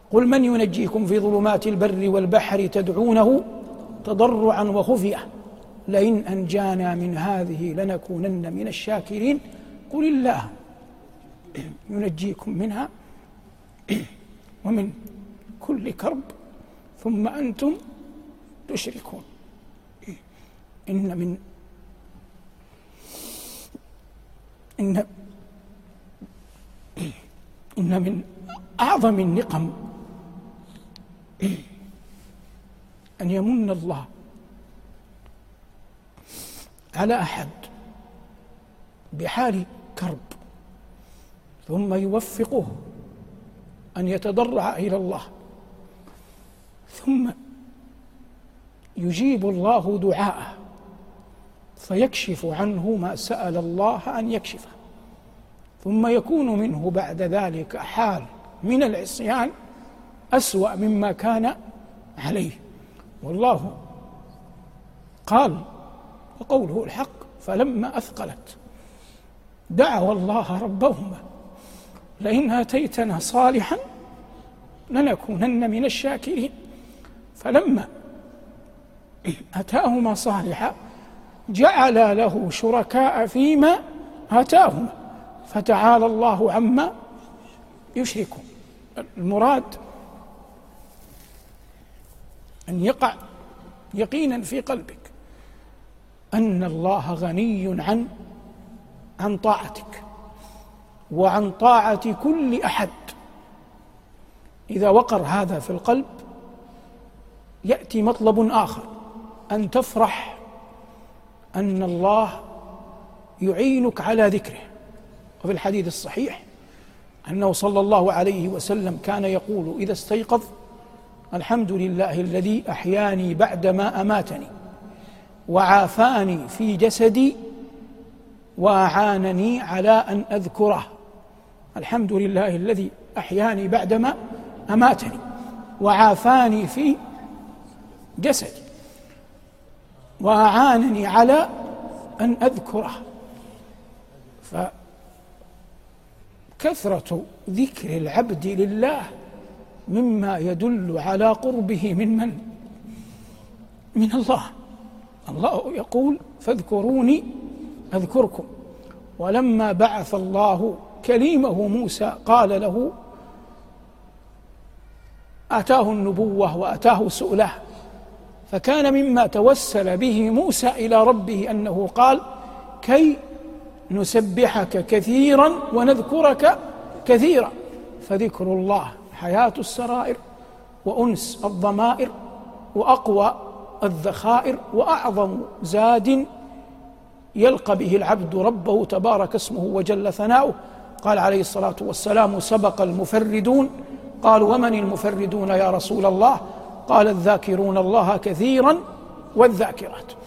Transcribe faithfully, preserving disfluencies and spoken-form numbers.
قل من ينجيكم في ظلمات البر والبحر تدعونه تضرعا وخفية لئن أنجانا من هذه لنكونن من الشاكرين قل الله ينجيكم منها ومن كل كرب ثم أنتم تشركون. إن من إن إن من أعظم النقم أن يمن الله على أحد بحال كرب ثم يوفقه أن يتضرع إلى الله، ثم يجيب الله دعاءه فيكشف عنه ما سأل الله أن يكشفه، ثم يكون منه بعد ذلك حال من العصيان أسوأ مما كان عليه. والله قال وقوله الحق فلما أثقلت دعوا الله ربهما لئن آتيتنا صالحا لنكونن من الشاكرين. فلما أتاهما صالحا جعل له شركاء فيما آتاهما فتعالى الله عما يشركون. المراد أن يقع يقينا في قلبك أن الله غني عن عن طاعتك وعن طاعة كل أحد. إذا وقر هذا في القلب يأتي مطلب آخر، أن تفرح أن الله يعينك على ذكره. وفي الحديث الصحيح أنه صلى الله عليه وسلم كان يقول إذا استيقظ الحمد لله الذي أحياني بعدما أماتني وعافاني في جسدي وأعانني على أن أذكره. الحمد لله الذي أحياني بعدما أماتني وعافاني في جسدي وأعانني على أن أذكره. فكثرة ذكر العبد لله مما يدل على قربه من من؟ من الله. الله يقول فاذكروني أذكركم. ولما بعث الله كليمه موسى قال له آتاه النبوة وآتاه سؤله، فكان مما توسل به موسى إلى ربه أنه قال كي نسبحك كثيرا ونذكرك كثيرا. فذكر الله حياة السرائر وأنس الضمائر وأقوى الذخائر وأعظم زاد يلقى به العبد ربه تبارك اسمه وجل ثناؤه. قال عليه الصلاة والسلام سبق المفردون. قالوا ومن المفردون يا رسول الله؟ قال الذاكرون الله كثيرا والذاكرات.